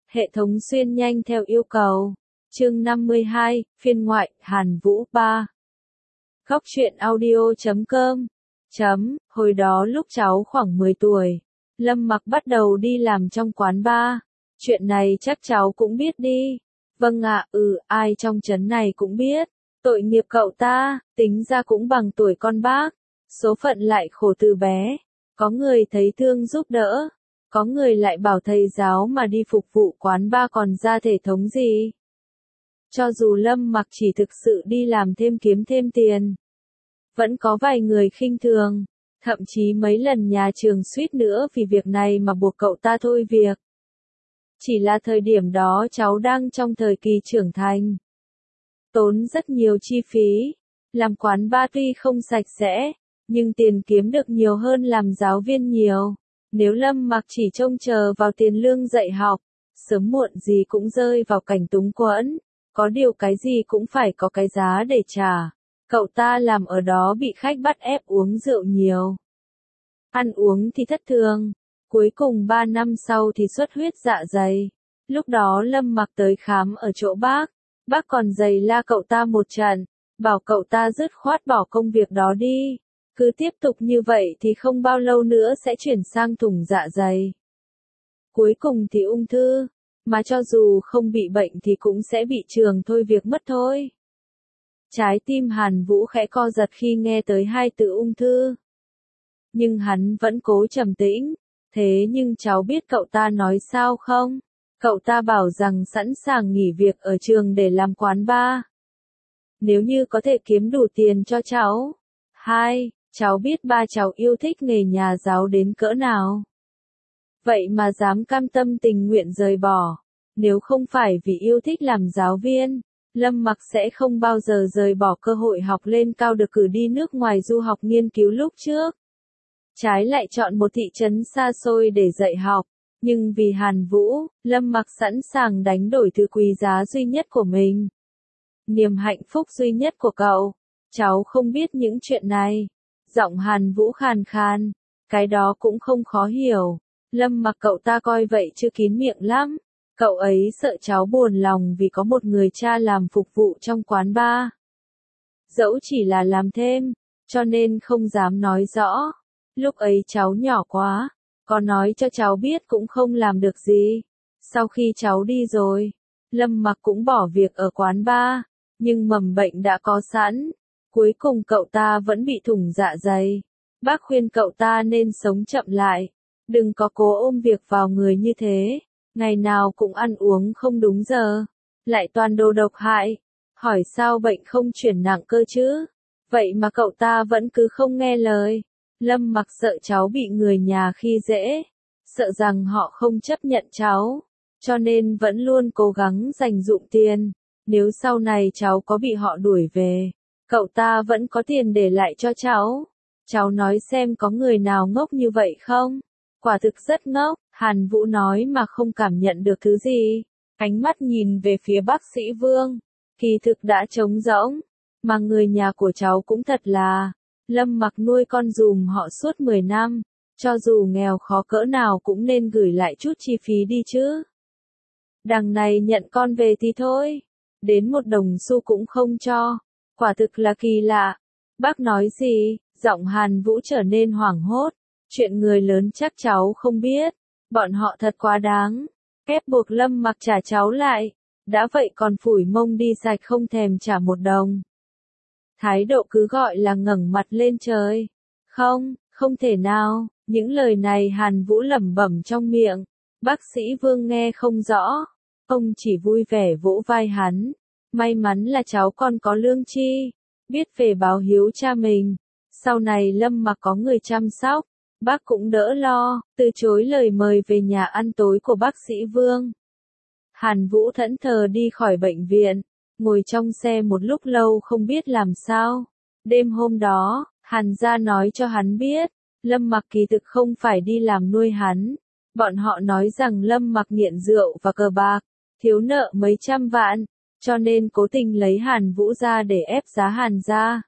Hệ thống xuyên nhanh theo yêu cầu. Chương 52, phiên ngoại, Hàn Vũ 3. Góc truyện audio.com. Hồi đó lúc cháu khoảng 10 tuổi, Lâm Mặc bắt đầu đi làm trong quán bar. Chuyện này chắc cháu cũng biết đi. Vâng ạ, ai trong trấn này cũng biết. Tội nghiệp cậu ta, tính ra cũng bằng tuổi con bác. Số phận lại khổ từ bé. Có người thấy thương giúp đỡ. Có người lại bảo thầy giáo mà đi phục vụ quán bar còn ra thể thống gì. Cho dù Lâm Mặc chỉ thực sự đi làm thêm kiếm thêm tiền, vẫn có vài người khinh thường, thậm chí mấy lần nhà trường suýt nữa vì việc này mà buộc cậu ta thôi việc. Chỉ là thời điểm đó cháu đang trong thời kỳ trưởng thành, tốn rất nhiều chi phí, làm quán bar tuy không sạch sẽ, nhưng tiền kiếm được nhiều hơn làm giáo viên nhiều. Nếu Lâm Mặc chỉ trông chờ vào tiền lương dạy học, sớm muộn gì cũng rơi vào cảnh túng quẫn, có điều cái gì cũng phải có cái giá để trả. Cậu ta làm ở đó bị khách bắt ép uống rượu nhiều. Ăn uống thì thất thường, cuối cùng 3 năm sau thì xuất huyết dạ dày. Lúc đó Lâm Mặc tới khám ở chỗ bác còn giày la cậu ta một trận, bảo cậu ta dứt khoát bỏ công việc đó đi. Cứ tiếp tục như vậy thì không bao lâu nữa sẽ chuyển sang thủng dạ dày. Cuối cùng thì ung thư, mà cho dù không bị bệnh thì cũng sẽ bị trường thôi việc mất thôi. Trái tim Hàn Vũ khẽ co giật khi nghe tới hai từ ung thư. Nhưng hắn vẫn cố trầm tĩnh. Thế nhưng cháu biết cậu ta nói sao không? Cậu ta bảo rằng sẵn sàng nghỉ việc ở trường để làm quán bar. Nếu như có thể kiếm đủ tiền cho cháu. Cháu biết ba cháu yêu thích nghề nhà giáo đến cỡ nào. Vậy mà dám cam tâm tình nguyện rời bỏ. Nếu không phải vì yêu thích làm giáo viên, Lâm Mặc sẽ không bao giờ rời bỏ cơ hội học lên cao được cử đi nước ngoài du học nghiên cứu lúc trước. Trái lại chọn một thị trấn xa xôi để dạy học. Nhưng vì Hàn Vũ, Lâm Mặc sẵn sàng đánh đổi thứ quý giá duy nhất của mình. Niềm hạnh phúc duy nhất của cậu. Cháu không biết những chuyện này. Giọng Hàn Vũ khàn khàn. Cái đó cũng không khó hiểu. Lâm Mặc cậu ta coi vậy chứ kín miệng lắm. Cậu ấy sợ cháu buồn lòng vì có một người cha làm phục vụ trong quán bar. Dẫu chỉ là làm thêm, cho nên không dám nói rõ. Lúc ấy cháu nhỏ quá, có nói cho cháu biết cũng không làm được gì. Sau khi cháu đi rồi, Lâm Mặc cũng bỏ việc ở quán bar, nhưng mầm bệnh đã có sẵn. Cuối cùng cậu ta vẫn bị thủng dạ dày. Bác khuyên cậu ta nên sống chậm lại, đừng có cố ôm việc vào người như thế. Ngày nào cũng ăn uống không đúng giờ, lại toàn đồ độc hại. Hỏi sao bệnh không chuyển nặng cơ chứ? Vậy mà cậu ta vẫn cứ không nghe lời. Lâm Mặc sợ cháu bị người nhà khi dễ, sợ rằng họ không chấp nhận cháu, cho nên vẫn luôn cố gắng dành dụm tiền. Nếu sau này cháu có bị họ đuổi về, cậu ta vẫn có tiền để lại cho cháu. Cháu nói xem có người nào ngốc như vậy không? Quả thực rất ngốc, Hàn Vũ nói mà không cảm nhận được thứ gì. Ánh mắt nhìn về phía bác sĩ Vương, kỳ thực đã trống rỗng. Mà người nhà của cháu cũng thật là, Lâm Mặc nuôi con dùm họ suốt 10 năm, cho dù nghèo khó cỡ nào cũng nên gửi lại chút chi phí đi chứ. Đằng này nhận con về thì thôi, đến một đồng xu cũng không cho, quả thực là kỳ lạ. Bác nói gì? Giọng Hàn Vũ trở nên hoảng hốt. Chuyện người lớn chắc cháu không biết, bọn họ thật quá đáng, ép buộc Lâm Mặc trả cháu lại, đã vậy còn phủi mông đi sạch không thèm trả một đồng. Thái độ cứ gọi là ngẩng mặt lên trời. Không thể nào, những lời này Hàn Vũ lẩm bẩm trong miệng. Bác sĩ Vương nghe không rõ, ông chỉ vui vẻ vỗ vai hắn. May mắn là cháu còn có lương tri, biết về báo hiếu cha mình. Sau này Lâm Mặc có người chăm sóc, bác cũng đỡ lo, từ chối lời mời về nhà ăn tối của bác sĩ Vương. Hàn Vũ thẫn thờ đi khỏi bệnh viện, ngồi trong xe một lúc lâu không biết làm sao. Đêm hôm đó, Hàn gia nói cho hắn biết, Lâm Mặc kỳ thực không phải đi làm nuôi hắn. Bọn họ nói rằng Lâm Mặc nghiện rượu và cờ bạc, thiếu nợ mấy trăm vạn, cho nên cố tình lấy Hàn Vũ ra để ép giá Hàn gia.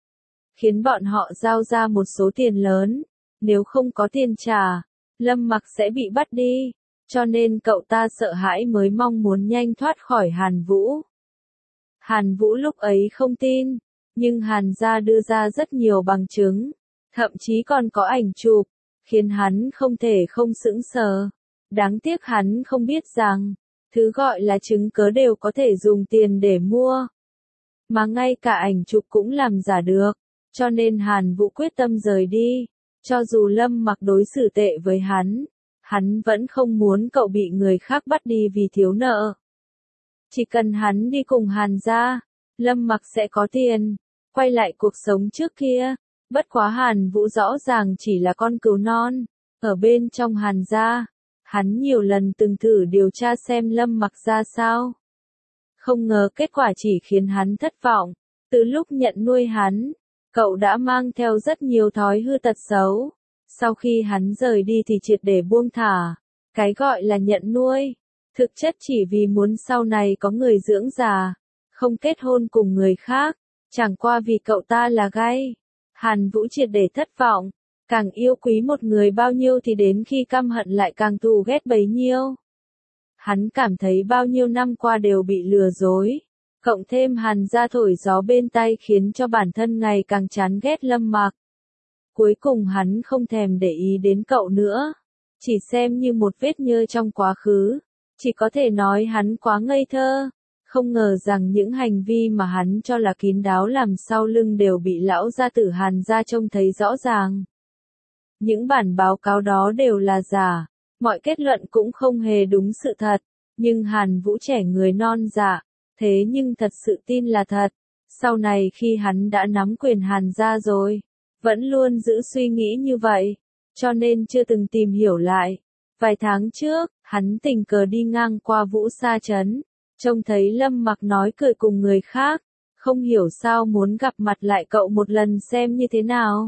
Khiến bọn họ giao ra một số tiền lớn, nếu không có tiền trả, Lâm Mặc sẽ bị bắt đi. cho nên cậu ta sợ hãi mới mong muốn nhanh thoát khỏi Hàn Vũ. Hàn Vũ lúc ấy không tin, nhưng Hàn gia đưa ra rất nhiều bằng chứng, thậm chí còn có ảnh chụp, khiến hắn không thể không sững sờ. Đáng tiếc hắn không biết rằng, thứ gọi là chứng cớ đều có thể dùng tiền để mua. Mà ngay cả ảnh chụp cũng làm giả được, cho nên Hàn Vũ quyết tâm rời đi. Cho dù Lâm Mặc đối xử tệ với hắn vẫn không muốn cậu bị người khác bắt đi vì thiếu nợ. Chỉ cần hắn đi cùng Hàn gia, Lâm Mặc sẽ có tiền, quay lại cuộc sống trước kia. Bất quá Hàn Vũ rõ ràng chỉ là con cừu non, ở bên trong Hàn gia, hắn nhiều lần từng thử điều tra xem Lâm Mặc ra sao. Không ngờ kết quả chỉ khiến hắn thất vọng, từ lúc nhận nuôi hắn, cậu đã mang theo rất nhiều thói hư tật xấu. Sau khi hắn rời đi thì triệt để buông thả, cái gọi là nhận nuôi, thực chất chỉ vì muốn sau này có người dưỡng già, không kết hôn cùng người khác, chẳng qua vì cậu ta là gay. Hàn Vũ triệt để thất vọng, càng yêu quý một người bao nhiêu thì đến khi căm hận lại càng thù ghét bấy nhiêu. Hắn cảm thấy bao nhiêu năm qua đều bị lừa dối, cộng thêm Hàn gia thổi gió bên tai khiến cho bản thân ngày càng chán ghét Lâm Mặc. Cuối cùng hắn không thèm để ý đến cậu nữa, chỉ xem như một vết nhơ trong quá khứ, chỉ có thể nói hắn quá ngây thơ, không ngờ rằng những hành vi mà hắn cho là kín đáo làm sau lưng đều bị lão gia tử Hàn gia trông thấy rõ ràng. Những bản báo cáo đó đều là giả, mọi kết luận cũng không hề đúng sự thật, nhưng Hàn Vũ trẻ người non dạ, thế nhưng thật sự tin là thật. Sau này khi hắn đã nắm quyền Hàn gia rồi, vẫn luôn giữ suy nghĩ như vậy, cho nên chưa từng tìm hiểu lại. Vài tháng trước, hắn tình cờ đi ngang qua Vũ Sa Trấn, trông thấy Lâm Mặc nói cười cùng người khác, không hiểu sao muốn gặp mặt lại cậu một lần xem như thế nào.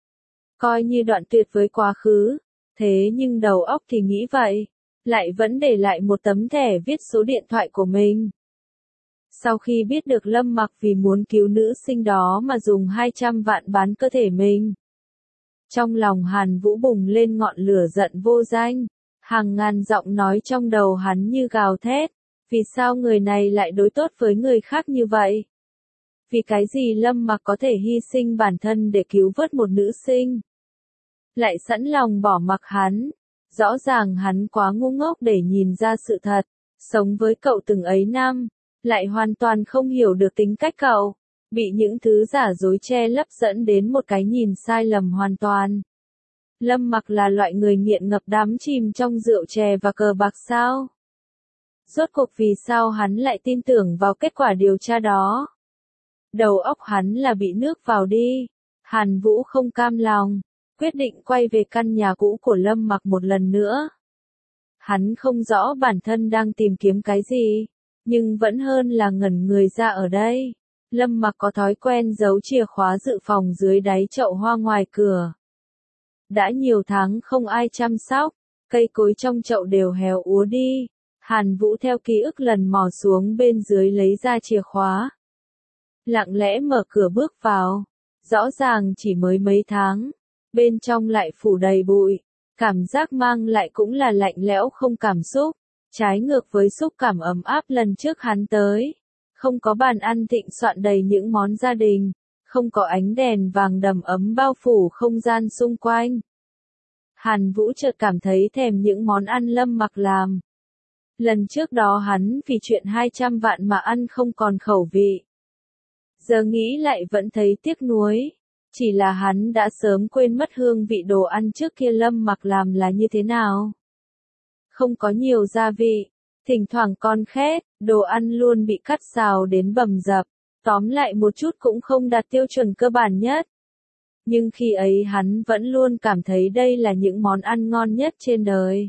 Coi như đoạn tuyệt với quá khứ, thế nhưng đầu óc thì nghĩ vậy, lại vẫn để lại một tấm thẻ viết số điện thoại của mình. Sau khi biết được Lâm Mặc vì muốn cứu nữ sinh đó mà dùng 200 vạn bán cơ thể mình, trong lòng Hàn Vũ bùng lên ngọn lửa giận vô danh, hàng ngàn giọng nói trong đầu hắn như gào thét, vì sao người này lại đối tốt với người khác như vậy? Vì cái gì Lâm Mặc có thể hy sinh bản thân để cứu vớt một nữ sinh? Lại sẵn lòng bỏ mặc hắn, rõ ràng hắn quá ngu ngốc để nhìn ra sự thật, sống với cậu từng ấy năm, lại hoàn toàn không hiểu được tính cách cậu, bị những thứ giả dối che lấp dẫn đến một cái nhìn sai lầm hoàn toàn. Lâm Mặc là loại người nghiện ngập đắm chìm trong rượu chè và cờ bạc sao? Rốt cuộc vì sao hắn lại tin tưởng vào kết quả điều tra đó? Đầu óc hắn là bị nước vào đi. Hàn Vũ không cam lòng, quyết định quay về căn nhà cũ của Lâm Mặc một lần nữa. Hắn không rõ bản thân đang tìm kiếm cái gì, nhưng vẫn hơn là ngẩn người ra ở đây. Lâm Mặc có thói quen giấu chìa khóa dự phòng dưới đáy chậu hoa ngoài cửa. Đã nhiều tháng không ai chăm sóc, cây cối trong chậu đều héo úa đi. Hàn Vũ theo ký ức lần mò xuống bên dưới lấy ra chìa khóa. Lặng lẽ mở cửa bước vào. Rõ ràng chỉ mới mấy tháng, bên trong lại phủ đầy bụi. Cảm giác mang lại cũng là lạnh lẽo không cảm xúc. Trái ngược với xúc cảm ấm áp lần trước hắn tới. Không có bàn ăn thịnh soạn đầy những món gia đình. Không có ánh đèn vàng đầm ấm bao phủ không gian xung quanh. Hàn Vũ chợt cảm thấy thèm những món ăn Lâm Mặc làm. Lần trước đó hắn vì chuyện 200 vạn mà ăn không còn khẩu vị. Giờ nghĩ lại vẫn thấy tiếc nuối. Chỉ là hắn đã sớm quên mất hương vị đồ ăn trước kia Lâm Mặc làm là như thế nào. Không có nhiều gia vị, thỉnh thoảng còn khét, đồ ăn luôn bị cắt xào đến bầm dập. Tóm lại một chút cũng không đạt tiêu chuẩn cơ bản nhất. Nhưng khi ấy hắn vẫn luôn cảm thấy đây là những món ăn ngon nhất trên đời.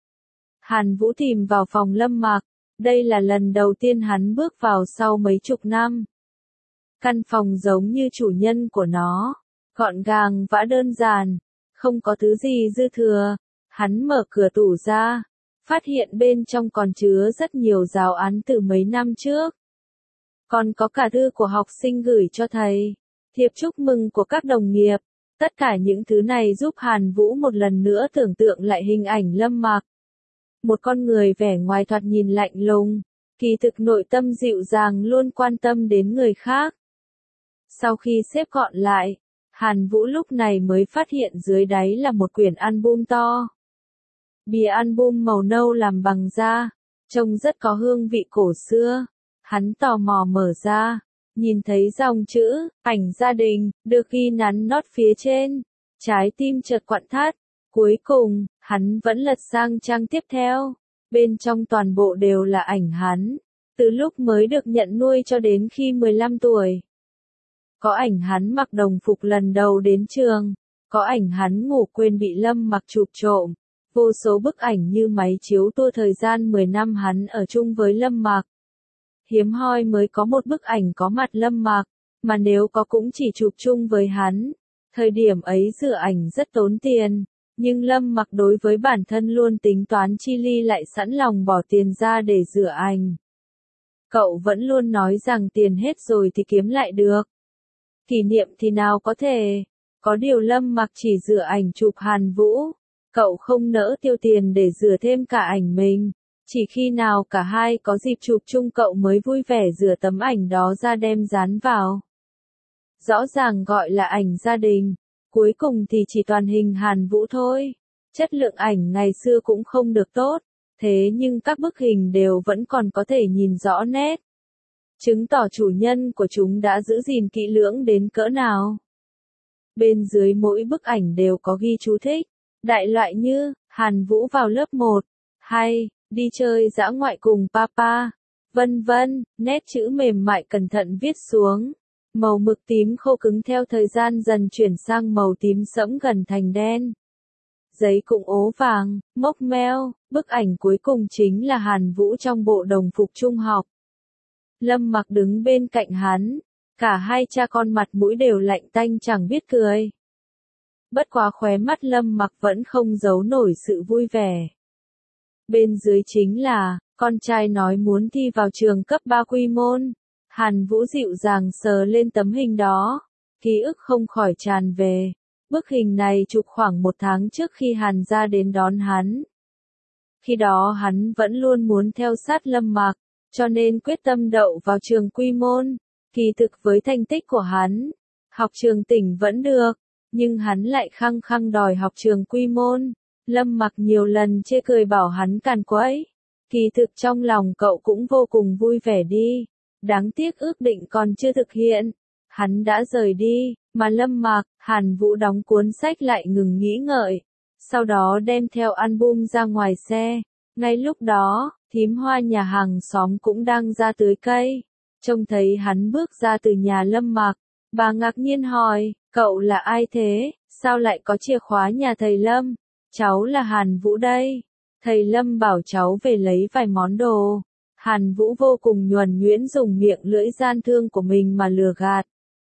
Hàn Vũ tìm vào phòng Lâm Mặc, đây là lần đầu tiên hắn bước vào sau mấy chục năm. Căn phòng giống như chủ nhân của nó, gọn gàng và đơn giản, không có thứ gì dư thừa. Hắn mở cửa tủ ra, phát hiện bên trong còn chứa rất nhiều giáo án từ mấy năm trước. Còn có cả thư của học sinh gửi cho thầy, thiệp chúc mừng của các đồng nghiệp. Tất cả những thứ này giúp Hàn Vũ một lần nữa tưởng tượng lại hình ảnh Lâm Mặc. một con người vẻ ngoài thoạt nhìn lạnh lùng, kỳ thực nội tâm dịu dàng luôn quan tâm đến người khác. Sau khi xếp gọn lại, Hàn Vũ lúc này mới phát hiện dưới đáy là một quyển album to. Bìa album màu nâu làm bằng da, trông rất có hương vị cổ xưa. Hắn tò mò mở ra, nhìn thấy dòng chữ, ảnh gia đình, được ghi nắn nót phía trên. Trái tim chợt quặn thắt. Cuối cùng, hắn vẫn lật sang trang tiếp theo. Bên trong toàn bộ đều là ảnh hắn, từ lúc mới được nhận nuôi cho đến khi 15 tuổi. Có ảnh hắn mặc đồng phục lần đầu đến trường, có ảnh hắn ngủ quên bị Lâm Mặc chụp trộm, vô số bức ảnh như máy chiếu tua thời gian 10 năm hắn ở chung với Lâm Mặc. Hiếm hoi mới có một bức ảnh có mặt Lâm Mặc, mà nếu có cũng chỉ chụp chung với hắn. Thời điểm ấy rửa ảnh rất tốn tiền, nhưng Lâm Mặc đối với bản thân luôn tính toán chi ly lại sẵn lòng bỏ tiền ra để rửa ảnh. Cậu vẫn luôn nói rằng tiền hết rồi thì kiếm lại được. Kỷ niệm thì nào có thể. Có điều Lâm Mặc chỉ rửa ảnh chụp Hàn Vũ. Cậu không nỡ tiêu tiền để rửa thêm cả ảnh mình. Chỉ khi nào cả hai có dịp chụp chung cậu mới vui vẻ rửa tấm ảnh đó ra đem dán vào. Rõ ràng gọi là ảnh gia đình, cuối cùng thì chỉ toàn hình Hàn Vũ thôi. Chất lượng ảnh ngày xưa cũng không được tốt, thế nhưng các bức hình đều vẫn còn có thể nhìn rõ nét. Chứng tỏ chủ nhân của chúng đã giữ gìn kỹ lưỡng đến cỡ nào. Bên dưới mỗi bức ảnh đều có ghi chú thích, đại loại như, Hàn Vũ vào lớp 1, hay, đi chơi dã ngoại cùng papa, vân vân, nét chữ mềm mại cẩn thận viết xuống. Màu mực tím khô cứng theo thời gian dần chuyển sang màu tím sẫm gần thành đen. Giấy cũng ố vàng, mốc meo, bức ảnh cuối cùng chính là Hàn Vũ trong bộ đồng phục trung học. Lâm Mặc đứng bên cạnh hắn, cả hai cha con mặt mũi đều lạnh tanh chẳng biết cười. Bất quá khóe mắt Lâm Mặc vẫn không giấu nổi sự vui vẻ. Bên dưới chính là, con trai nói muốn thi vào trường cấp 3 quy môn. Hàn Vũ dịu dàng sờ lên tấm hình đó, ký ức không khỏi tràn về. Bức hình này chụp khoảng 1 tháng trước khi Hàn gia đến đón hắn. Khi đó hắn vẫn luôn muốn theo sát Lâm Mặc, cho nên quyết tâm đậu vào trường quy môn. Kỳ thực với thành tích của hắn, học trường tỉnh vẫn được, nhưng hắn lại khăng khăng đòi học trường quy môn. Lâm Mặc nhiều lần chê cười bảo hắn càn quấy. Kỳ thực trong lòng cậu cũng vô cùng vui vẻ đi. Đáng tiếc ước định còn chưa thực hiện. Hắn đã rời đi, mà Lâm Mặc, Hàn Vũ đóng cuốn sách lại ngừng nghĩ ngợi. Sau đó đem theo album ra ngoài xe. Ngay lúc đó, thím Hoa nhà hàng xóm cũng đang ra tưới cây. Trông thấy hắn bước ra từ nhà Lâm Mặc, bà ngạc nhiên hỏi, cậu là ai thế, sao lại có chìa khóa nhà thầy Lâm? Cháu là Hàn Vũ đây. Thầy Lâm bảo cháu về lấy vài món đồ. Hàn Vũ vô cùng nhuần nhuyễn dùng miệng lưỡi gian thương của mình mà lừa gạt.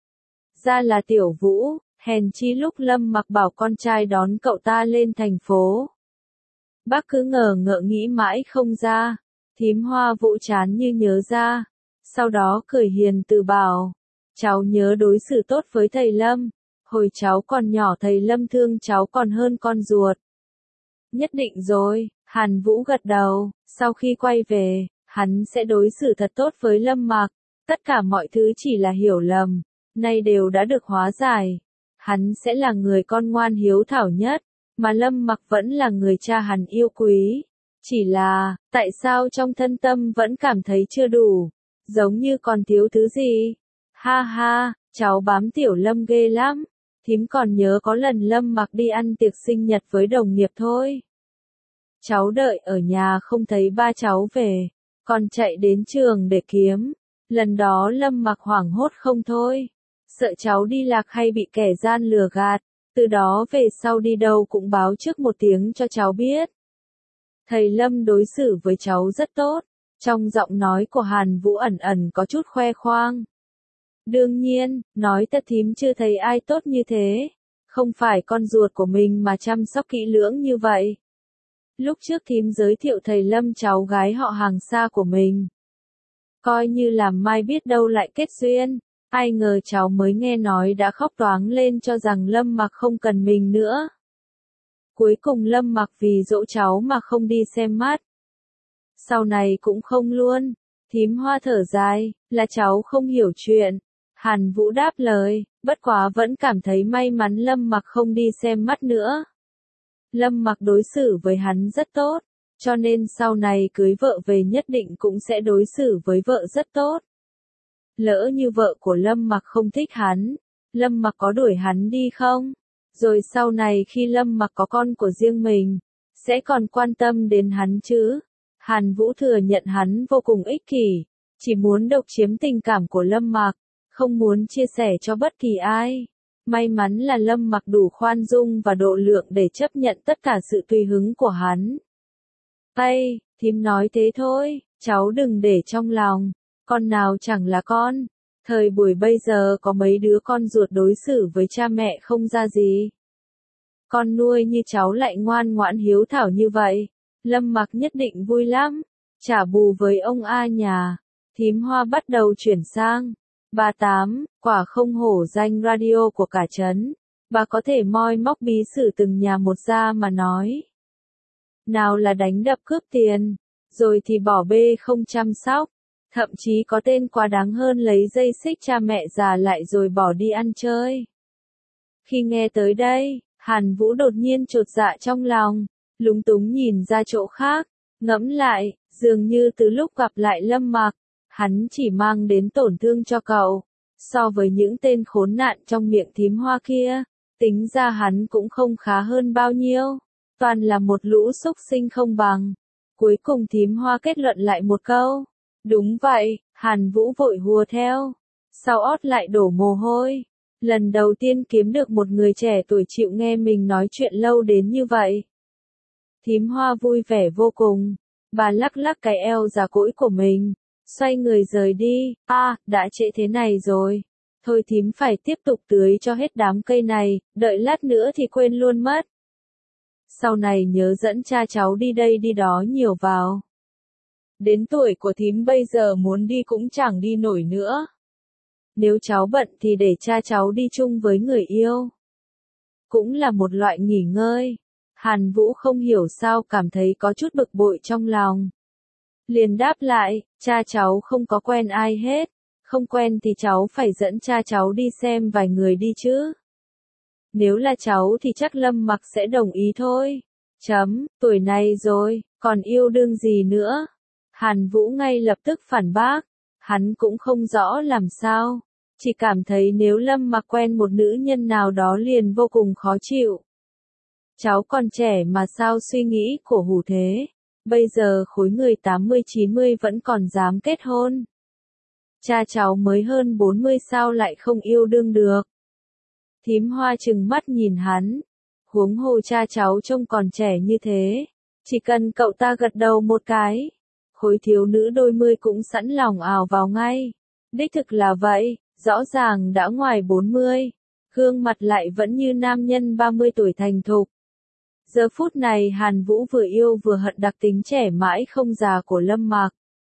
Ra là Tiểu Vũ, hèn chi lúc Lâm Mặc bảo con trai đón cậu ta lên thành phố. Bác cứ ngờ ngợ nghĩ mãi không ra. Thím Hoa Vũ chán như nhớ ra. Sau đó cười hiền từ bảo, cháu nhớ đối xử tốt với thầy Lâm. Hồi cháu còn nhỏ thầy Lâm thương cháu còn hơn con ruột. Nhất định rồi, Hàn Vũ gật đầu, sau khi quay về, hắn sẽ đối xử thật tốt với Lâm Mặc. Tất cả mọi thứ chỉ là hiểu lầm, nay đều đã được hóa giải. Hắn sẽ là người con ngoan hiếu thảo nhất, mà Lâm Mặc vẫn là người cha hắn yêu quý. Chỉ là, tại sao trong thân tâm vẫn cảm thấy chưa đủ, giống như còn thiếu thứ gì? Ha ha, cháu bám Tiểu Lâm ghê lắm. Thím còn nhớ có lần Lâm Mặc đi ăn tiệc sinh nhật với đồng nghiệp thôi. Cháu đợi ở nhà không thấy ba cháu về, còn chạy đến trường để kiếm. Lần đó Lâm Mặc hoảng hốt không thôi, sợ cháu đi lạc hay bị kẻ gian lừa gạt, từ đó về sau đi đâu cũng báo trước một tiếng cho cháu biết. Thầy Lâm đối xử với cháu rất tốt, trong giọng nói của Hàn Vũ ẩn ẩn có chút khoe khoang. Đương nhiên, nói thật thím chưa thấy ai tốt như thế, không phải con ruột của mình mà chăm sóc kỹ lưỡng như vậy. Lúc trước thím giới thiệu thầy Lâm cháu gái họ hàng xa của mình. Coi như làm mai biết đâu lại kết duyên, ai ngờ cháu mới nghe nói đã khóc toáng lên cho rằng Lâm Mặc không cần mình nữa. Cuối cùng Lâm Mặc vì dỗ cháu mà không đi xem mắt, Sau này cũng không luôn. Thím Hoa thở dài, là cháu không hiểu chuyện. Hàn Vũ đáp lời, bất quá vẫn cảm thấy may mắn Lâm Mặc không đi xem mắt nữa. Lâm Mặc đối xử với hắn rất tốt, cho nên sau này cưới vợ về nhất định cũng sẽ đối xử với vợ rất tốt. Lỡ như vợ của Lâm Mặc không thích hắn, Lâm Mặc có đuổi hắn đi không? Rồi sau này khi Lâm Mặc có con của riêng mình, sẽ còn quan tâm đến hắn chứ? Hàn Vũ thừa nhận hắn vô cùng ích kỷ, chỉ muốn độc chiếm tình cảm của Lâm Mặc, không muốn chia sẻ cho bất kỳ ai. May mắn là Lâm Mặc đủ khoan dung và độ lượng để chấp nhận tất cả sự tùy hứng của hắn. Tây, thím nói thế thôi, cháu đừng để trong lòng, con nào chẳng là con. Thời buổi bây giờ có mấy đứa con ruột đối xử với cha mẹ không ra gì. Con nuôi như cháu lại ngoan ngoãn hiếu thảo như vậy, Lâm Mặc nhất định vui lắm. Trả bù với ông A nhà, thím Hoa bắt đầu chuyển sang. Bà Tám, quả không hổ danh radio của cả trấn. Bà có thể moi móc bí sử từng nhà một ra mà nói. Nào là đánh đập cướp tiền, rồi thì bỏ bê không chăm sóc. Thậm chí có tên quá đáng hơn lấy dây xích cha mẹ già lại rồi bỏ đi ăn chơi. Khi nghe tới đây, Hàn Vũ đột nhiên chột dạ trong lòng, lúng túng nhìn ra chỗ khác, ngẫm lại, dường như từ lúc gặp lại Lâm Mặc, hắn chỉ mang đến tổn thương cho cậu. So với những tên khốn nạn trong miệng thím Hoa kia, tính ra hắn cũng không khá hơn bao nhiêu, toàn là một lũ xúc sinh không bằng. Cuối cùng thím Hoa kết luận lại một câu. Đúng vậy, Hàn Vũ vội hùa theo. Sau ót lại đổ mồ hôi. Lần đầu tiên kiếm được một người trẻ tuổi chịu nghe mình nói chuyện lâu đến như vậy. Thím Hoa vui vẻ vô cùng. Bà lắc lắc cái eo già cỗi của mình. Xoay người rời đi. Đã trễ thế này rồi. Thôi thím phải tiếp tục tưới cho hết đám cây này, đợi lát nữa thì quên luôn mất. Sau này nhớ dẫn cha cháu đi đây đi đó nhiều vào. Đến tuổi của thím bây giờ muốn đi cũng chẳng đi nổi nữa. Nếu cháu bận thì để cha cháu đi chung với người yêu. Cũng là một loại nghỉ ngơi. Hàn Vũ không hiểu sao cảm thấy có chút bực bội trong lòng. Liền đáp lại, cha cháu không có quen ai hết. Không quen thì cháu phải dẫn cha cháu đi xem vài người đi chứ. Nếu là cháu thì chắc Lâm Mặc sẽ đồng ý thôi. Tuổi này rồi, còn yêu đương gì nữa? Hàn Vũ ngay lập tức phản bác. Hắn cũng không rõ làm sao. Chỉ cảm thấy nếu Lâm Mặc quen một nữ nhân nào đó liền vô cùng khó chịu. Cháu còn trẻ mà sao suy nghĩ cổ hủ thế. Bây giờ khối người 80-90 vẫn còn dám kết hôn. Cha cháu mới hơn 40 sao lại không yêu đương được. Thím Hoa trừng mắt nhìn hắn. Huống hồ cha cháu trông còn trẻ như thế. Chỉ cần cậu ta gật đầu một cái. Khối thiếu nữ đôi mươi cũng sẵn lòng ào vào ngay. Đích thực là vậy, rõ ràng đã ngoài 40. Gương mặt lại vẫn như nam nhân 30 tuổi thành thục. Giờ phút này Hàn Vũ vừa yêu vừa hận đặc tính trẻ mãi không già của Lâm Mặc.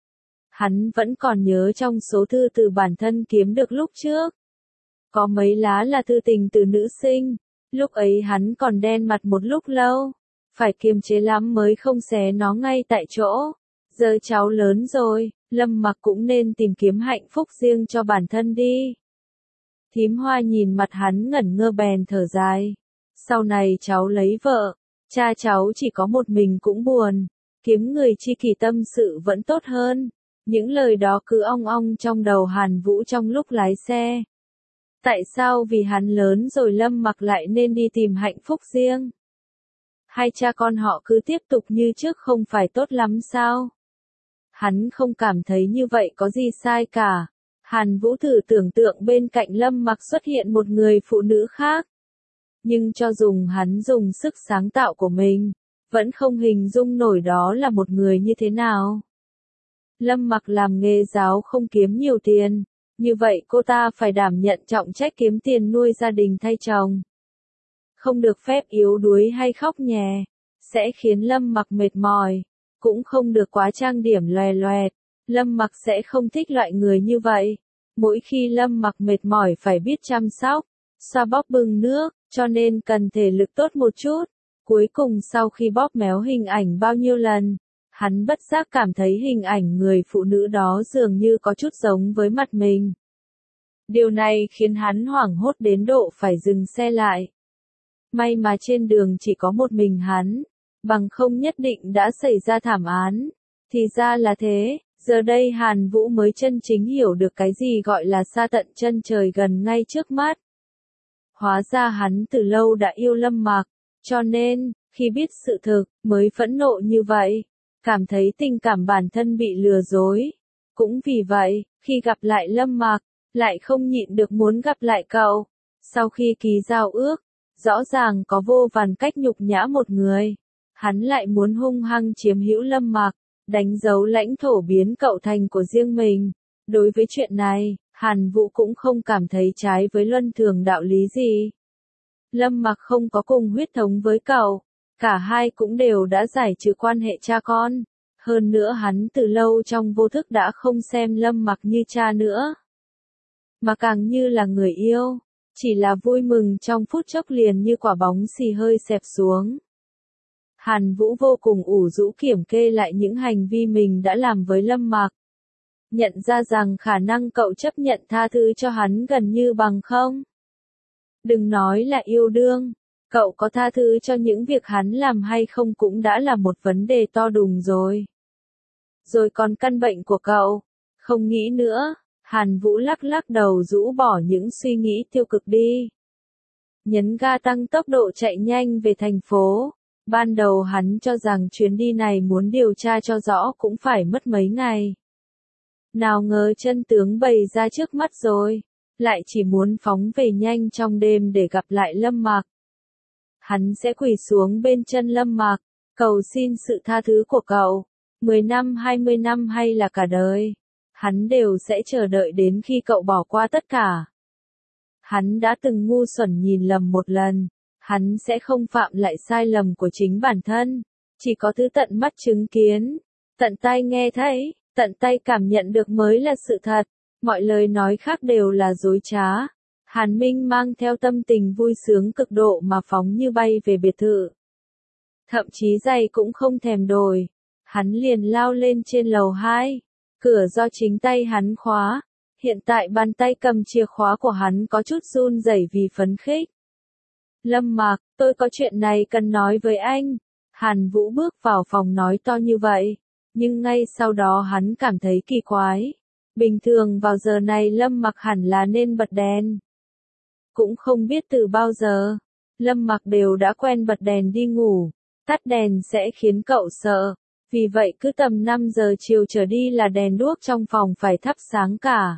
Hắn vẫn còn nhớ trong số thư từ bản thân kiếm được lúc trước. Có mấy lá là thư tình từ nữ sinh. Lúc ấy hắn còn đen mặt một lúc lâu. Phải kiềm chế lắm mới không xé nó ngay tại chỗ. Giờ cháu lớn rồi, Lâm Mặc cũng nên tìm kiếm hạnh phúc riêng cho bản thân đi. Thím Hoa nhìn mặt hắn ngẩn ngơ bèn thở dài. Sau này cháu lấy vợ, cha cháu chỉ có một mình cũng buồn. Kiếm người tri kỷ tâm sự vẫn tốt hơn. Những lời đó cứ ong ong trong đầu Hàn Vũ trong lúc lái xe. Tại sao vì hắn lớn rồi Lâm Mặc lại nên đi tìm hạnh phúc riêng? Hai cha con họ cứ tiếp tục như trước không phải tốt lắm sao? Hắn không cảm thấy như vậy có gì sai cả. Hàn Vũ thử tưởng tượng bên cạnh Lâm Mặc xuất hiện một người phụ nữ khác. Nhưng cho dùng hắn dùng sức sáng tạo của mình, vẫn không hình dung nổi đó là một người như thế nào. Lâm Mặc làm nghề giáo không kiếm nhiều tiền, như vậy cô ta phải đảm nhận trọng trách kiếm tiền nuôi gia đình thay chồng. Không được phép yếu đuối hay khóc nhè, sẽ khiến Lâm Mặc mệt mỏi. Cũng không được quá trang điểm loè loẹt, Lâm Mặc sẽ không thích loại người như vậy. Mỗi khi Lâm Mặc mệt mỏi phải biết chăm sóc, xoa bóp bưng nước, cho nên cần thể lực tốt một chút. Cuối cùng sau khi bóp méo hình ảnh bao nhiêu lần, Hắn bất giác cảm thấy hình ảnh người phụ nữ đó dường như có chút giống với mặt mình. Điều này khiến hắn hoảng hốt đến độ phải dừng xe lại. May mà trên đường chỉ có một mình hắn, bằng không nhất định đã xảy ra thảm án. Thì ra là thế, giờ đây Hàn Vũ mới chân chính hiểu được cái gì gọi là xa tận chân trời gần ngay trước mắt. Hóa ra hắn từ lâu đã yêu Lâm Mặc, cho nên, khi biết sự thực, mới phẫn nộ như vậy, cảm thấy tình cảm bản thân bị lừa dối. Cũng vì vậy, khi gặp lại Lâm Mặc, lại không nhịn được muốn gặp lại cậu. Sau khi ký giao ước, rõ ràng có vô vàn cách nhục nhã một người. Hắn lại muốn hung hăng chiếm hữu Lâm Mặc, đánh dấu lãnh thổ biến cậu thành của riêng mình. Đối với chuyện này, Hàn Vũ cũng không cảm thấy trái với luân thường đạo lý gì. Lâm Mặc không có cùng huyết thống với cậu, cả hai cũng đều đã giải trừ quan hệ cha con. Hơn nữa hắn từ lâu trong vô thức đã không xem Lâm Mặc như cha nữa, mà càng như là người yêu. Chỉ là vui mừng trong phút chốc liền như quả bóng xì hơi xẹp xuống. Hàn Vũ vô cùng ủ rũ kiểm kê lại những hành vi mình đã làm với Lâm Mặc. Nhận ra rằng khả năng cậu chấp nhận tha thứ cho hắn gần như bằng không. Đừng nói là yêu đương, cậu có tha thứ cho những việc hắn làm hay không cũng đã là một vấn đề to đùng rồi. Rồi còn căn bệnh của cậu, không nghĩ nữa. Hàn Vũ lắc lắc đầu rũ bỏ những suy nghĩ tiêu cực đi. Nhấn ga tăng tốc độ chạy nhanh về thành phố. Ban đầu hắn cho rằng chuyến đi này muốn điều tra cho rõ cũng phải mất mấy ngày. Nào ngờ chân tướng bày ra trước mắt rồi, lại chỉ muốn phóng về nhanh trong đêm để gặp lại Lâm Mặc. Hắn sẽ quỳ xuống bên chân Lâm Mặc, cầu xin sự tha thứ của cậu. 10 năm 20 năm hay là cả đời, hắn đều sẽ chờ đợi đến khi cậu bỏ qua tất cả. Hắn đã từng ngu xuẩn nhìn lầm một lần, hắn sẽ không phạm lại sai lầm của chính bản thân. Chỉ có thứ tận mắt chứng kiến, tận tai nghe thấy, tận tay cảm nhận được mới là sự thật. Mọi lời nói khác đều là dối trá. Hàn Minh mang theo tâm tình vui sướng cực độ mà phóng như bay về biệt thự. Thậm chí giày cũng không thèm đổi. Hắn liền lao lên trên lầu 2. Cửa do chính tay hắn khóa. Hiện tại bàn tay cầm chìa khóa của hắn có chút run rẩy vì phấn khích. Lâm Mặc, tôi có chuyện này cần nói với anh. Hàn Vũ bước vào phòng nói to như vậy. Nhưng ngay sau đó hắn cảm thấy kỳ quái. Bình thường vào giờ này Lâm Mặc hẳn là nên bật đèn. Cũng không biết từ bao giờ, Lâm Mặc đều đã quen bật đèn đi ngủ. Tắt đèn sẽ khiến cậu sợ. Vì vậy cứ tầm 5 giờ chiều trở đi là đèn đuốc trong phòng phải thắp sáng cả.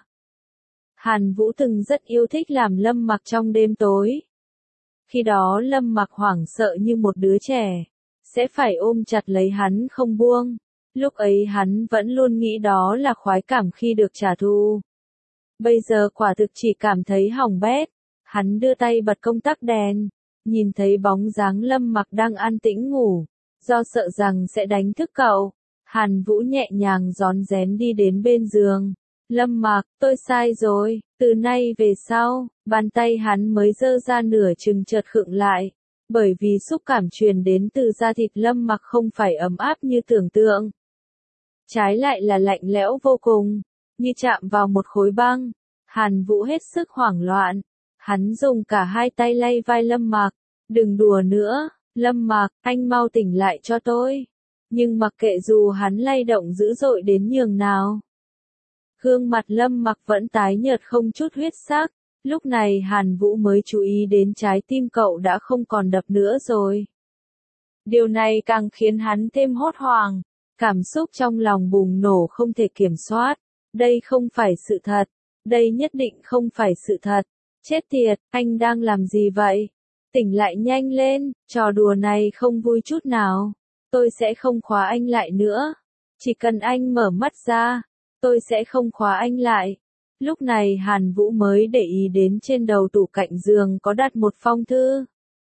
Hàn Vũ từng rất yêu thích làm Lâm Mặc trong đêm tối. Khi đó Lâm Mặc hoảng sợ như một đứa trẻ, sẽ phải ôm chặt lấy hắn không buông. Lúc ấy hắn vẫn luôn nghĩ đó là khoái cảm khi được trả thù. Bây giờ quả thực chỉ cảm thấy hỏng bét. Hắn đưa tay bật công tắc đèn, nhìn thấy bóng dáng Lâm Mặc đang an tĩnh ngủ. Do sợ rằng sẽ đánh thức cậu, Hàn Vũ nhẹ nhàng rón rén đi đến bên giường. Lâm Mặc, tôi sai rồi, từ nay về sau, bàn tay hắn mới giơ ra nửa chừng chợt khựng lại. Bởi vì xúc cảm truyền đến từ da thịt Lâm Mặc không phải ấm áp như tưởng tượng. Trái lại là lạnh lẽo vô cùng, như chạm vào một khối băng. Hàn Vũ hết sức hoảng loạn. Hắn dùng cả hai tay lay vai Lâm Mặc. Đừng đùa nữa, Lâm Mặc, anh mau tỉnh lại cho tôi. Nhưng mặc kệ dù hắn lay động dữ dội đến nhường nào, gương mặt Lâm Mặc vẫn tái nhợt không chút huyết sắc. Lúc này Hàn Vũ mới chú ý đến trái tim cậu đã không còn đập nữa rồi. Điều này càng khiến hắn thêm hốt hoảng. Cảm xúc trong lòng bùng nổ không thể kiểm soát. Đây không phải sự thật. Đây nhất định không phải sự thật. Chết tiệt, anh đang làm gì vậy? Tỉnh lại nhanh lên, trò đùa này không vui chút nào. Tôi sẽ không khóa anh lại nữa. Chỉ cần anh mở mắt ra, tôi sẽ không khóa anh lại. Lúc này Hàn Vũ mới để ý đến trên đầu tủ cạnh giường có đặt một phong thư.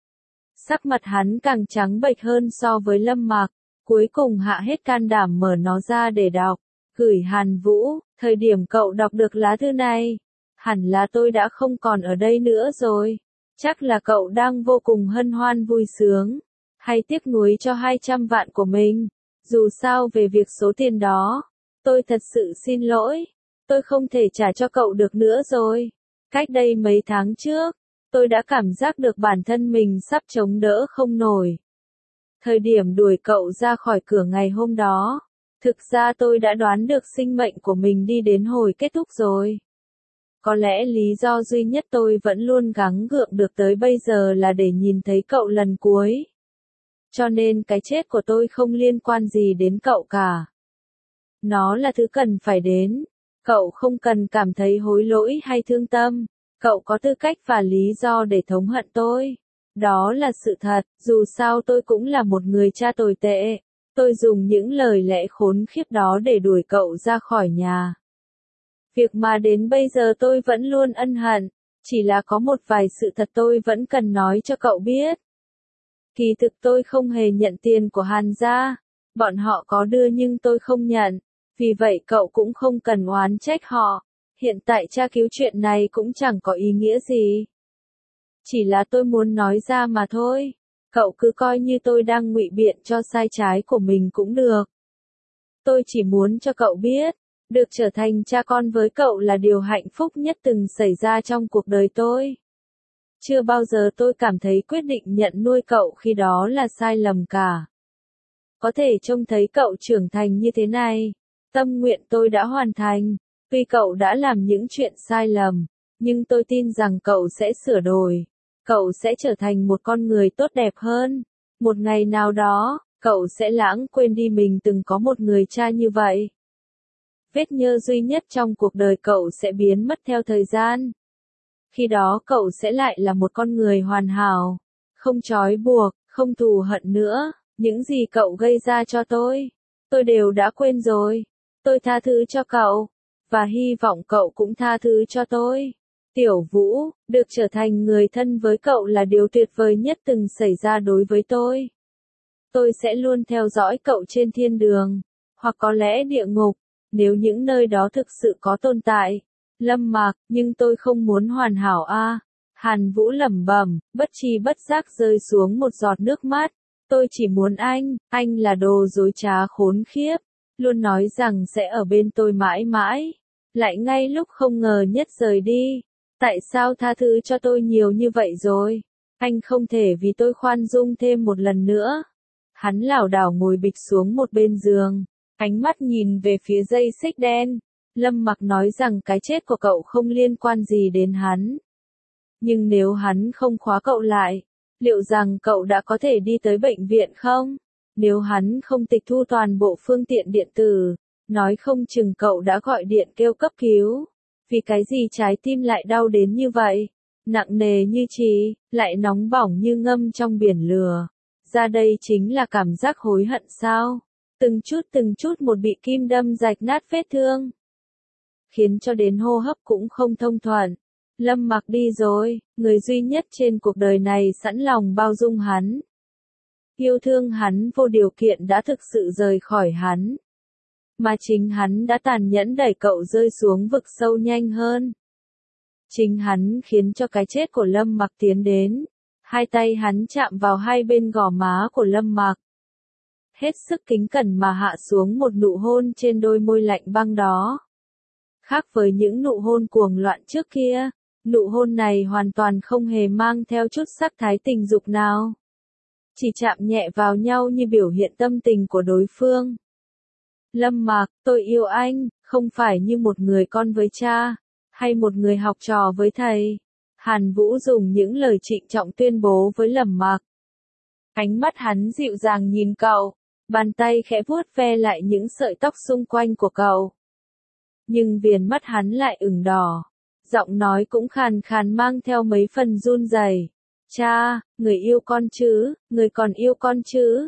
Sắc mặt hắn càng trắng bệch hơn so với Lâm Mặc. Cuối cùng hạ hết can đảm mở nó ra để đọc. Gửi Hàn Vũ, thời điểm cậu đọc được lá thư này, hẳn là tôi đã không còn ở đây nữa rồi. Chắc là cậu đang vô cùng hân hoan vui sướng, hay tiếc nuối cho 200 vạn của mình. Dù sao về việc số tiền đó, tôi thật sự xin lỗi. Tôi không thể trả cho cậu được nữa rồi. Cách đây mấy tháng trước, tôi đã cảm giác được bản thân mình sắp chống đỡ không nổi. Thời điểm đuổi cậu ra khỏi cửa ngày hôm đó, thực ra tôi đã đoán được sinh mệnh của mình đi đến hồi kết thúc rồi. Có lẽ lý do duy nhất tôi vẫn luôn gắng gượng được tới bây giờ là để nhìn thấy cậu lần cuối. Cho nên cái chết của tôi không liên quan gì đến cậu cả. Nó là thứ cần phải đến. Cậu không cần cảm thấy hối lỗi hay thương tâm. Cậu có tư cách và lý do để thống hận tôi. Đó là sự thật, dù sao tôi cũng là một người cha tồi tệ. Tôi dùng những lời lẽ khốn khiếp đó để đuổi cậu ra khỏi nhà. Việc mà đến bây giờ tôi vẫn luôn ân hận, chỉ là có một vài sự thật tôi vẫn cần nói cho cậu biết. Kỳ thực tôi không hề nhận tiền của Hàn gia, bọn họ có đưa nhưng tôi không nhận, vì vậy cậu cũng không cần oán trách họ. Hiện tại tra cứu chuyện này cũng chẳng có ý nghĩa gì. Chỉ là tôi muốn nói ra mà thôi. Cậu cứ coi như tôi đang ngụy biện cho sai trái của mình cũng được. Tôi chỉ muốn cho cậu biết, được trở thành cha con với cậu là điều hạnh phúc nhất từng xảy ra trong cuộc đời tôi. Chưa bao giờ tôi cảm thấy quyết định nhận nuôi cậu khi đó là sai lầm cả. Có thể trông thấy cậu trưởng thành như thế này, tâm nguyện tôi đã hoàn thành. Tuy cậu đã làm những chuyện sai lầm, nhưng tôi tin rằng cậu sẽ sửa đổi. Cậu sẽ trở thành một con người tốt đẹp hơn. Một ngày nào đó, cậu sẽ lãng quên đi mình từng có một người cha như vậy. Vết nhơ duy nhất trong cuộc đời cậu sẽ biến mất theo thời gian. Khi đó cậu sẽ lại là một con người hoàn hảo, không trói buộc, không thù hận nữa. Những gì cậu gây ra cho tôi đều đã quên rồi. Tôi tha thứ cho cậu, và hy vọng cậu cũng tha thứ cho tôi. Tiểu Vũ, được trở thành người thân với cậu là điều tuyệt vời nhất từng xảy ra đối với tôi. Tôi sẽ luôn theo dõi cậu trên thiên đường, hoặc có lẽ địa ngục, nếu những nơi đó thực sự có tồn tại. Lâm Mạc, nhưng tôi không muốn hoàn hảo a. Hàn Vũ lẩm bẩm, bất tri bất giác rơi xuống một giọt nước mắt. Tôi chỉ muốn anh là đồ dối trá khốn khiếp, luôn nói rằng sẽ ở bên tôi mãi mãi, lại ngay lúc không ngờ nhất rời đi. Tại sao tha thứ cho tôi nhiều như vậy rồi? Anh không thể vì tôi khoan dung thêm một lần nữa. Hắn lảo đảo ngồi bịch xuống một bên giường, ánh mắt nhìn về phía dây xích đen. Lâm Mặc nói rằng cái chết của cậu không liên quan gì đến hắn. Nhưng nếu hắn không khóa cậu lại, liệu rằng cậu đã có thể đi tới bệnh viện không? Nếu hắn không tịch thu toàn bộ phương tiện điện tử, nói không chừng cậu đã gọi điện kêu cấp cứu. Vì cái gì trái tim lại đau đến như vậy? Nặng nề như chì, lại nóng bỏng như ngâm trong biển lửa. Ra đây chính là cảm giác hối hận sao? Từng chút một bị kim đâm rạch nát vết thương, khiến cho đến hô hấp cũng không thông thuận. Lâm Mặc đi rồi, người duy nhất trên cuộc đời này sẵn lòng bao dung hắn, yêu thương hắn vô điều kiện đã thực sự rời khỏi hắn. Mà chính hắn đã tàn nhẫn đẩy cậu rơi xuống vực sâu nhanh hơn. Chính hắn khiến cho cái chết của Lâm Mặc tiến đến. Hai tay hắn chạm vào hai bên gò má của Lâm Mặc, hết sức kính cẩn mà hạ xuống một nụ hôn trên đôi môi lạnh băng đó. Khác với những nụ hôn cuồng loạn trước kia, nụ hôn này hoàn toàn không hề mang theo chút sắc thái tình dục nào. Chỉ chạm nhẹ vào nhau như biểu hiện tâm tình của đối phương. Lâm Mạc, tôi yêu anh, không phải như một người con với cha, hay một người học trò với thầy. Hàn Vũ dùng những lời trịnh trọng tuyên bố với Lâm Mạc. Ánh mắt hắn dịu dàng nhìn cậu, bàn tay khẽ vuốt ve lại những sợi tóc xung quanh của cậu. Nhưng viền mắt hắn lại ửng đỏ, giọng nói cũng khàn khàn mang theo mấy phần run rẩy. Cha, người yêu con chứ, người còn yêu con chứ?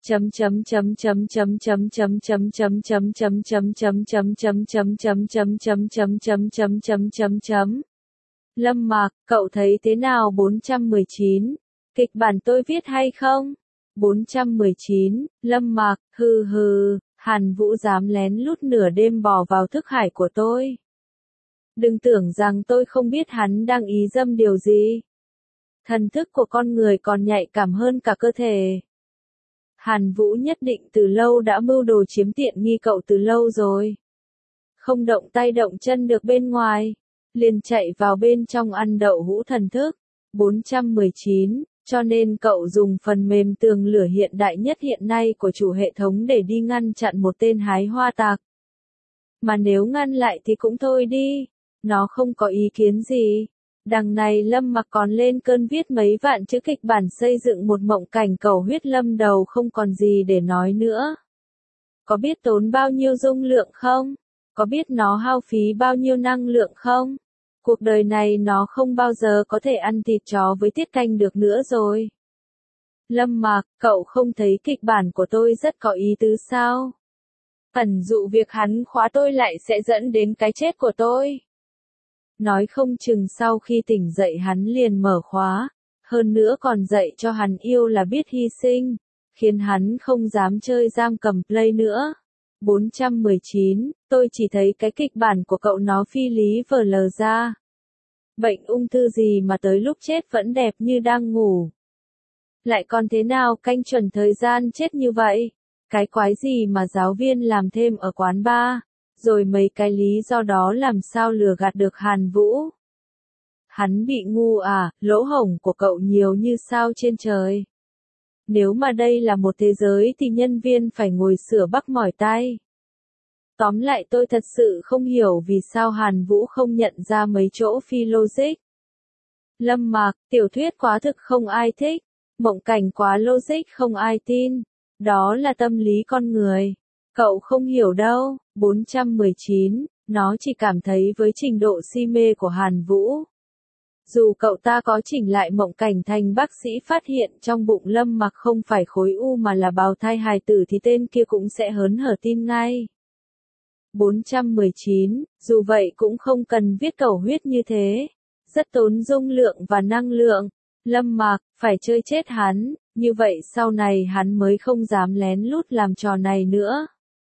Lâm Mạc, cậu thấy thế nào 419? Kịch bản tôi viết hay không? 419, Lâm Mạc, hừ hừ, Hàn Vũ dám lén lút nửa đêm bò vào thức hải của tôi. Đừng tưởng rằng tôi không biết hắn đang ý dâm điều gì. Thần thức của con người còn nhạy cảm hơn cả cơ thể. Hàn Vũ nhất định từ lâu đã mưu đồ chiếm tiện nghi cậu từ lâu rồi. Không động tay động chân được bên ngoài, liền chạy vào bên trong ăn đậu hũ thần thức. 419, cho nên cậu dùng phần mềm tường lửa hiện đại nhất hiện nay của chủ hệ thống để đi ngăn chặn một tên hái hoa tặc. Mà nếu ngăn lại thì cũng thôi đi, nó không có ý kiến gì. Đằng này Lâm Mặc còn lên cơn viết mấy vạn chữ kịch bản xây dựng một mộng cảnh cầu huyết lâm đầu không còn gì để nói nữa. Có biết tốn bao nhiêu dung lượng không? Có biết nó hao phí bao nhiêu năng lượng không? Cuộc đời này nó không bao giờ có thể ăn thịt chó với tiết canh được nữa rồi. Lâm Mặc, cậu không thấy kịch bản của tôi rất có ý tứ sao? Ẩn dụ việc hắn khóa tôi lại sẽ dẫn đến cái chết của tôi. Nói không chừng sau khi tỉnh dậy hắn liền mở khóa, hơn nữa còn dạy cho hắn yêu là biết hy sinh, khiến hắn không dám chơi giam cầm play nữa. 419, tôi chỉ thấy cái kịch bản của cậu nó phi lý vờ lờ ra. Bệnh ung thư gì mà tới lúc chết vẫn đẹp như đang ngủ. Lại còn thế nào canh chuẩn thời gian chết như vậy? Cái quái gì mà giáo viên làm thêm ở quán bar? Rồi mấy cái lý do đó làm sao lừa gạt được Hàn Vũ? Hắn bị ngu à, lỗ hổng của cậu nhiều như sao trên trời. Nếu mà đây là một thế giới thì nhân viên phải ngồi sửa bắc mỏi tay. Tóm lại tôi thật sự không hiểu vì sao Hàn Vũ không nhận ra mấy chỗ phi logic. Lâm Mặc, tiểu thuyết quá thực không ai thích, mộng cảnh quá logic không ai tin. Đó là tâm lý con người. Cậu không hiểu đâu. 419, nó chỉ cảm thấy với trình độ si mê của Hàn Vũ. Dù cậu ta có chỉnh lại mộng cảnh thành bác sĩ phát hiện trong bụng Lâm Mặc không phải khối u mà là bào thai hài tử thì tên kia cũng sẽ hớn hở tin ngay. 419, dù vậy cũng không cần viết cầu huyết như thế. Rất tốn dung lượng và năng lượng. Lâm Mặc, phải chơi chết hắn, như vậy sau này hắn mới không dám lén lút làm trò này nữa.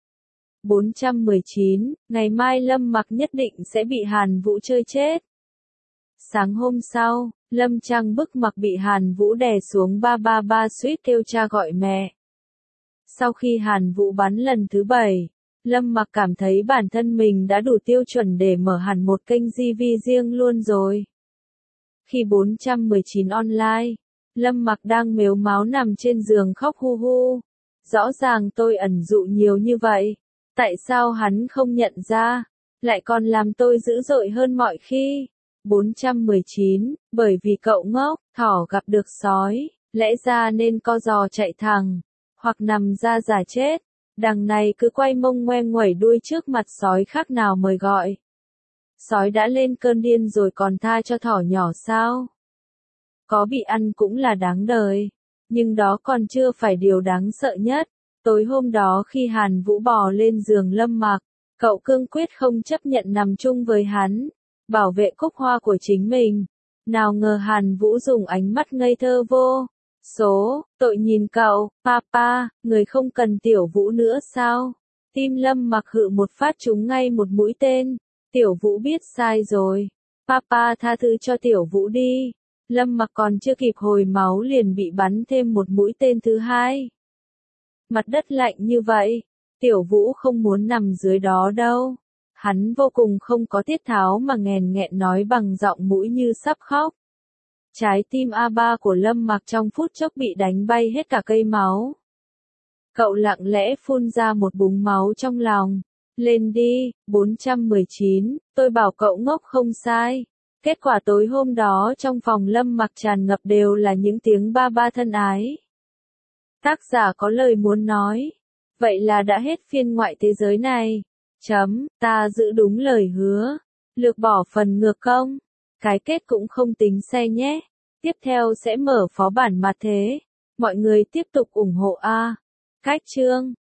419, ngày mai Lâm Mặc nhất định sẽ bị Hàn Vũ chơi chết. Sáng hôm sau, Lâm Trang bức mặc bị Hàn Vũ đè xuống 333 suýt kêu cha gọi mẹ. Sau khi Hàn Vũ bắn lần thứ 7, Lâm Mặc cảm thấy bản thân mình đã đủ tiêu chuẩn để mở hẳn một kênh GV riêng luôn rồi. Khi 419 online, Lâm Mặc đang mếu máo nằm trên giường khóc hu hu. Rõ ràng tôi ẩn dụ nhiều như vậy. Tại sao hắn không nhận ra, lại còn làm tôi dữ dội hơn mọi khi? 419, bởi vì cậu ngốc, thỏ gặp được sói, lẽ ra nên co giò chạy thẳng, hoặc nằm ra giả chết, đằng này cứ quay mông ngoe nguẩy đuôi trước mặt sói khác nào mời gọi. Sói đã lên cơn điên rồi còn tha cho thỏ nhỏ sao? Có bị ăn cũng là đáng đời, nhưng đó còn chưa phải điều đáng sợ nhất. Tối hôm đó khi Hàn Vũ bò lên giường Lâm Mặc, cậu cương quyết không chấp nhận nằm chung với hắn, bảo vệ cúc hoa của chính mình. Nào ngờ Hàn Vũ dùng ánh mắt ngây thơ vô số, tội nhìn cậu, papa, người không cần Tiểu Vũ nữa sao? Tim Lâm Mặc hự một phát trúng ngay một mũi tên. Tiểu Vũ biết sai rồi. Papa tha thứ cho Tiểu Vũ đi. Lâm Mặc còn chưa kịp hồi máu liền bị bắn thêm một mũi tên thứ hai. Mặt đất lạnh như vậy, Tiểu Vũ không muốn nằm dưới đó đâu. Hắn vô cùng không có tiết tháo mà nghèn nghẹn nói bằng giọng mũi như sắp khóc. Trái tim A3 của Lâm Mặc trong phút chốc bị đánh bay hết cả cây máu. Cậu lặng lẽ phun ra một búng máu trong lòng. Lên đi, 419, tôi bảo cậu ngốc không sai. Kết quả tối hôm đó trong phòng Lâm Mặc tràn ngập đều là những tiếng ba ba thân ái. Tác giả có lời muốn nói. Vậy là đã hết phiên ngoại thế giới này. Ta giữ đúng lời hứa. Lược bỏ phần ngược công. Cái kết cũng không tính xe nhé. Tiếp theo sẽ mở phó bản mặt thế. Mọi người tiếp tục ủng hộ A. Cách chương.